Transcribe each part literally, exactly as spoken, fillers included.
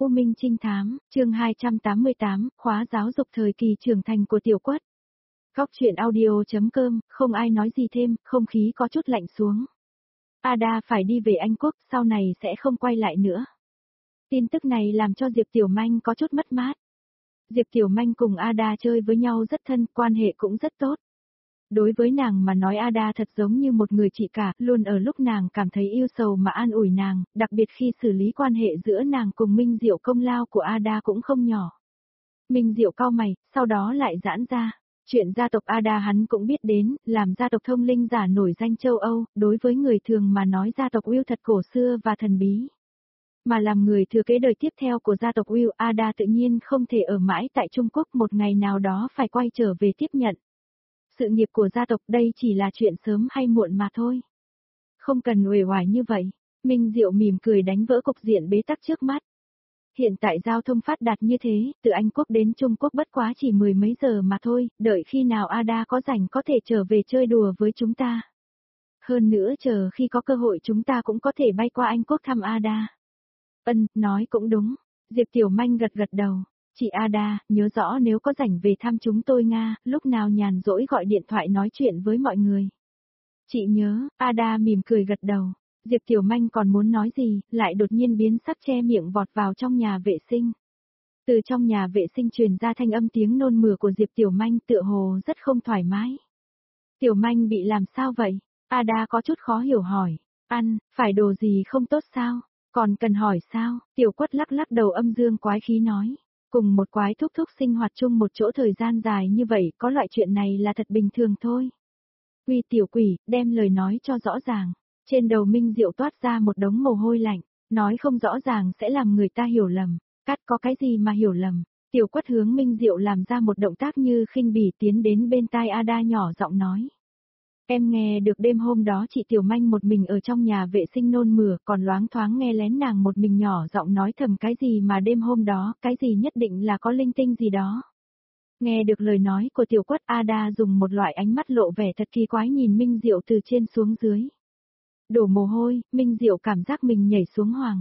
U Minh Trinh Thám, chương hai trăm tám mươi tám, khóa giáo dục thời kỳ trưởng thành của Tiểu Quất. Góc truyện audio.com, không ai nói gì thêm, không khí có chút lạnh xuống. Ada phải đi về Anh Quốc, sau này sẽ không quay lại nữa. Tin tức này làm cho Diệp Tiểu Manh có chút mất mát. Diệp Tiểu Manh cùng Ada chơi với nhau rất thân, quan hệ cũng rất tốt. Đối với nàng mà nói Ada thật giống như một người chị cả, luôn ở lúc nàng cảm thấy yêu sầu mà an ủi nàng, đặc biệt khi xử lý quan hệ giữa nàng cùng Minh Diệu, công lao của Ada cũng không nhỏ. Minh Diệu cau mày, sau đó lại giãn ra. Chuyện gia tộc Ada hắn cũng biết đến, làm gia tộc thông linh giả nổi danh châu Âu, đối với người thường mà nói gia tộc Will thật cổ xưa và thần bí. Mà làm người thừa kế đời tiếp theo của gia tộc Will, Ada tự nhiên không thể ở mãi tại Trung Quốc, một ngày nào đó phải quay trở về tiếp nhận sự nghiệp của gia tộc, đây chỉ là chuyện sớm hay muộn mà thôi. Không cần uể oải như vậy, Minh Diệu mỉm cười đánh vỡ cục diện bế tắc trước mắt. Hiện tại giao thông phát đạt như thế, từ Anh Quốc đến Trung Quốc bất quá chỉ mười mấy giờ mà thôi, đợi khi nào Ada có rảnh có thể trở về chơi đùa với chúng ta. Hơn nữa chờ khi có cơ hội chúng ta cũng có thể bay qua Anh Quốc thăm Ada. Ân, nói cũng đúng, Diệp Tiểu Manh gật gật đầu. Chị Ada, nhớ rõ nếu có rảnh về thăm chúng tôi Nga, lúc nào nhàn rỗi gọi điện thoại nói chuyện với mọi người. Chị nhớ, Ada mỉm cười gật đầu. Diệp Tiểu Manh còn muốn nói gì, lại đột nhiên biến sắc che miệng vọt vào trong nhà vệ sinh. Từ trong nhà vệ sinh truyền ra thanh âm tiếng nôn mửa của Diệp Tiểu Manh, tựa hồ rất không thoải mái. Tiểu Manh bị làm sao vậy? Ada có chút khó hiểu hỏi. Ăn, phải đồ gì không tốt sao? Còn cần hỏi sao? Tiểu Quất lắc lắc đầu âm dương quái khí nói. Cùng một quái thúc thúc sinh hoạt chung một chỗ thời gian dài như vậy, có loại chuyện này là thật bình thường thôi. Uy tiểu quỷ, đem lời nói cho rõ ràng. Trên đầu Minh Diệu toát ra một đống mồ hôi lạnh, nói không rõ ràng sẽ làm người ta hiểu lầm. Cắt có cái gì mà hiểu lầm? Tiểu Quất hướng Minh Diệu làm ra một động tác như khinh bỉ, tiến đến bên tai Ada nhỏ giọng nói. Em nghe được đêm hôm đó chị Tiểu Manh một mình ở trong nhà vệ sinh nôn mửa, còn loáng thoáng nghe lén nàng một mình nhỏ giọng nói thầm cái gì mà đêm hôm đó, cái gì nhất định là có linh tinh gì đó. Nghe được lời nói của Tiểu Quất, Ada dùng một loại ánh mắt lộ vẻ thật kỳ quái nhìn Minh Diệu từ trên xuống dưới. Đổ mồ hôi, Minh Diệu cảm giác mình nhảy xuống hoàng.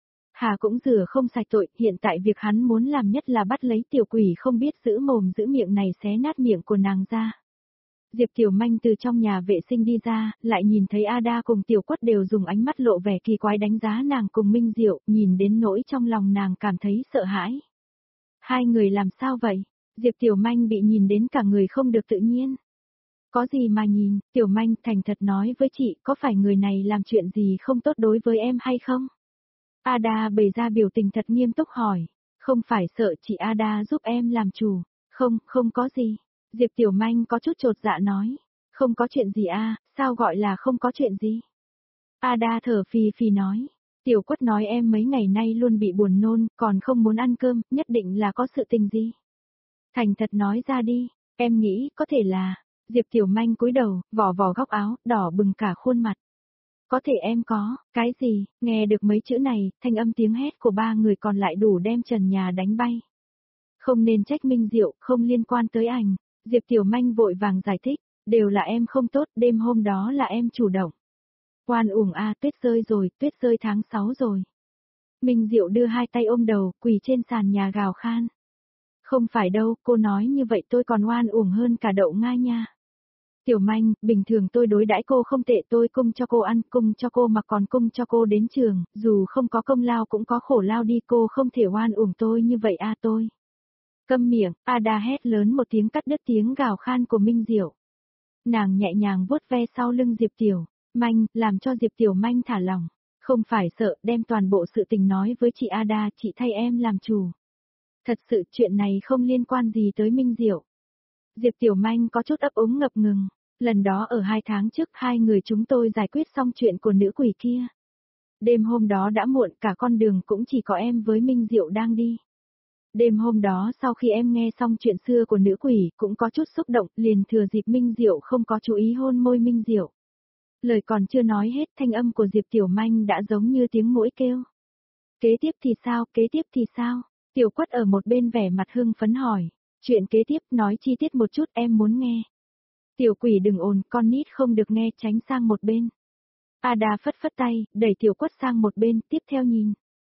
Hà cũng rửa không sạch tội, hiện tại việc hắn muốn làm nhất là bắt lấy tiểu quỷ không biết giữ mồm giữ miệng này xé nát miệng của nàng ra. Diệp Tiểu Manh từ trong nhà vệ sinh đi ra, lại nhìn thấy Ada cùng Tiểu Quất đều dùng ánh mắt lộ vẻ kỳ quái đánh giá nàng cùng Minh Diệu, nhìn đến nỗi trong lòng nàng cảm thấy sợ hãi. Hai người làm sao vậy? Diệp Tiểu Manh bị nhìn đến cả người không được tự nhiên. Có gì mà nhìn, Tiểu Manh thành thật nói với chị, có phải người này làm chuyện gì không tốt đối với em hay không? Ada bày ra biểu tình thật nghiêm túc hỏi, không phải sợ chị Ada giúp em làm chủ, không, không có gì. Diệp Tiểu Manh có chút chột dạ nói, không có chuyện gì à, sao gọi là không có chuyện gì? Ada thở phì phì nói, Tiểu Quất nói em mấy ngày nay luôn bị buồn nôn, còn không muốn ăn cơm, nhất định là có sự tình gì? Thành thật nói ra đi, em nghĩ có thể là, Diệp Tiểu Manh cúi đầu, vò vò góc áo, đỏ bừng cả khuôn mặt. Có thể em có, cái gì, nghe được mấy chữ này, thanh âm tiếng hét của ba người còn lại đủ đem trần nhà đánh bay. Không nên trách Minh Diệu, không liên quan tới ảnh. Diệp Tiểu Manh vội vàng giải thích, đều là em không tốt, đêm hôm đó là em chủ động. Oan uổng a, tuyết rơi rồi, tuyết rơi tháng sáu rồi. Minh Diệu đưa hai tay ôm đầu, quỳ trên sàn nhà gào khan. Không phải đâu, cô nói như vậy tôi còn oan uổng hơn cả đậu nga nha. Tiểu Manh, bình thường tôi đối đãi cô không tệ, tôi cung cho cô ăn, cung cho cô mặc còn cung cho cô đến trường, dù không có công lao cũng có khổ lao đi, cô không thể oan uổng tôi như vậy a tôi. Câm miệng, Ada hét lớn một tiếng cắt đứt tiếng gào khan của Minh Diệu. Nàng nhẹ nhàng vuốt ve sau lưng Diệp Tiểu Manh, làm cho Diệp Tiểu Manh thả lỏng. Không phải sợ, đem toàn bộ sự tình nói với chị Ada, chị thay em làm chủ. Thật sự chuyện này không liên quan gì tới Minh Diệu. Diệp Tiểu Manh có chút ấp úng ngập ngừng. Lần đó ở hai tháng trước hai người chúng tôi giải quyết xong chuyện của nữ quỷ kia. Đêm hôm đó đã muộn, cả con đường cũng chỉ có em với Minh Diệu đang đi. Đêm hôm đó sau khi em nghe xong chuyện xưa của nữ quỷ cũng có chút xúc động, liền thừa dịp Minh Diệu không có chú ý hôn môi Minh Diệu. Lời còn chưa nói hết, thanh âm của Diệp Tiểu Manh đã giống như tiếng muỗi kêu. Kế tiếp thì sao, kế tiếp thì sao? Tiểu Quất ở một bên vẻ mặt hưng phấn hỏi. Chuyện kế tiếp nói chi tiết một chút em muốn nghe. Tiểu quỷ đừng ồn, con nít không được nghe, tránh sang một bên. Ada phất phất tay, đẩy Tiểu Quất sang một bên, tiếp theo nhìn.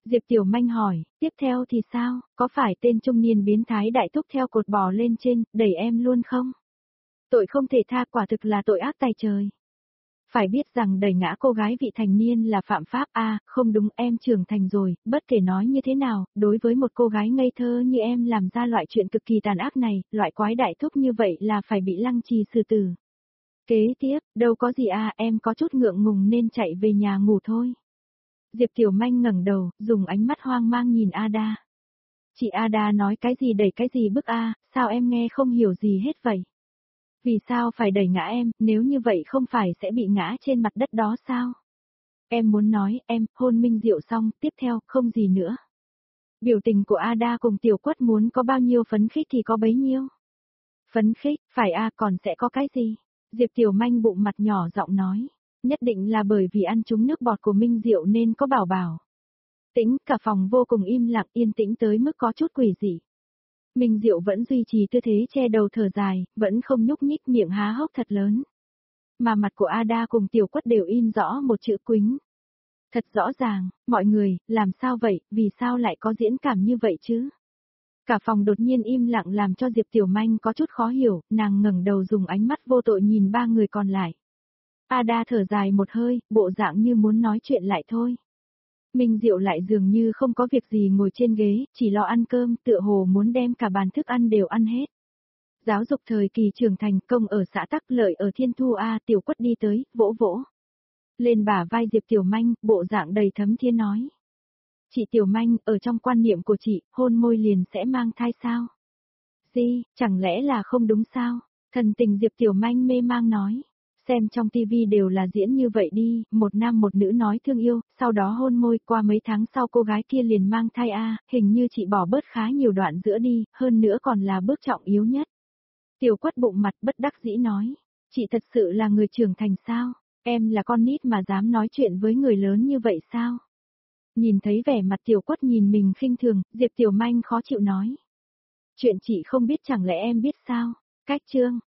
Diệp Tiểu Manh hỏi, tiếp theo thì sao, có phải tên trung niên biến thái đại thúc theo cột bò lên trên, đẩy em luôn không? Tội không thể tha, quả thực là tội ác tày trời. Phải biết rằng đẩy ngã cô gái vị thành niên là phạm pháp a, à, không đúng, em trưởng thành rồi, bất kể nói như thế nào, đối với một cô gái ngây thơ như em làm ra loại chuyện cực kỳ tàn ác này, loại quái đại thúc như vậy là phải bị lăng trì xử tử. Kế tiếp, đâu có gì à, em có chút ngượng ngùng nên chạy về nhà ngủ thôi. Diệp Tiểu Manh ngẩng đầu, dùng ánh mắt hoang mang nhìn Ada. Chị Ada nói cái gì đẩy cái gì bức a, sao em nghe không hiểu gì hết vậy? Vì sao phải đẩy ngã em, nếu như vậy không phải sẽ bị ngã trên mặt đất đó sao? Em muốn nói, em, hôn Minh Diệu xong, tiếp theo, không gì nữa. Biểu tình của Ada cùng Tiểu Quất muốn có bao nhiêu phấn khích thì có bấy nhiêu. Phấn khích, phải a, còn sẽ có cái gì? Diệp Tiểu Manh bụng mặt nhỏ giọng nói. Nhất định là bởi vì ăn trúng nước bọt của Minh Diệu nên có bảo bảo. Tĩnh, cả phòng vô cùng im lặng, yên tĩnh tới mức có chút quỷ dị. Minh Diệu vẫn duy trì tư thế che đầu thở dài, vẫn không nhúc nhích, miệng há hốc thật lớn. Mà mặt của Ada cùng Tiểu Quất đều in rõ một chữ quính. Thật rõ ràng, mọi người, làm sao vậy, vì sao lại có diễn cảm như vậy chứ? Cả phòng đột nhiên im lặng làm cho Diệp Tiểu Manh có chút khó hiểu, nàng ngẩng đầu dùng ánh mắt vô tội nhìn ba người còn lại. Ada thở dài một hơi, bộ dạng như muốn nói chuyện lại thôi. Minh Diệu lại dường như không có việc gì ngồi trên ghế, chỉ lo ăn cơm, tựa hồ muốn đem cả bàn thức ăn đều ăn hết. Giáo dục thời kỳ trưởng thành, công ở xã Tắc Lợi ở Thiên Thu A, Tiểu Quất đi tới, vỗ vỗ. Lên bả vai Diệp Tiểu Manh, bộ dạng đầy thấm thía nói. Chị Tiểu Manh, ở trong quan niệm của chị, hôn môi liền sẽ mang thai sao? Gì, chẳng lẽ là không đúng sao? Thần tình Diệp Tiểu Manh mê mang nói. Xem trong tivi đều là diễn như vậy đi, một nam một nữ nói thương yêu, sau đó hôn môi, qua mấy tháng sau cô gái kia liền mang thai a, hình như chị bỏ bớt khá nhiều đoạn giữa đi, hơn nữa còn là bước trọng yếu nhất. Tiểu Quất bụng mặt bất đắc dĩ nói, chị thật sự là người trưởng thành sao, em là con nít mà dám nói chuyện với người lớn như vậy sao? Nhìn thấy vẻ mặt Tiểu Quất nhìn mình khinh thường, Diệp Tiểu Manh khó chịu nói. Chuyện chị không biết chẳng lẽ em biết sao? Cách chương,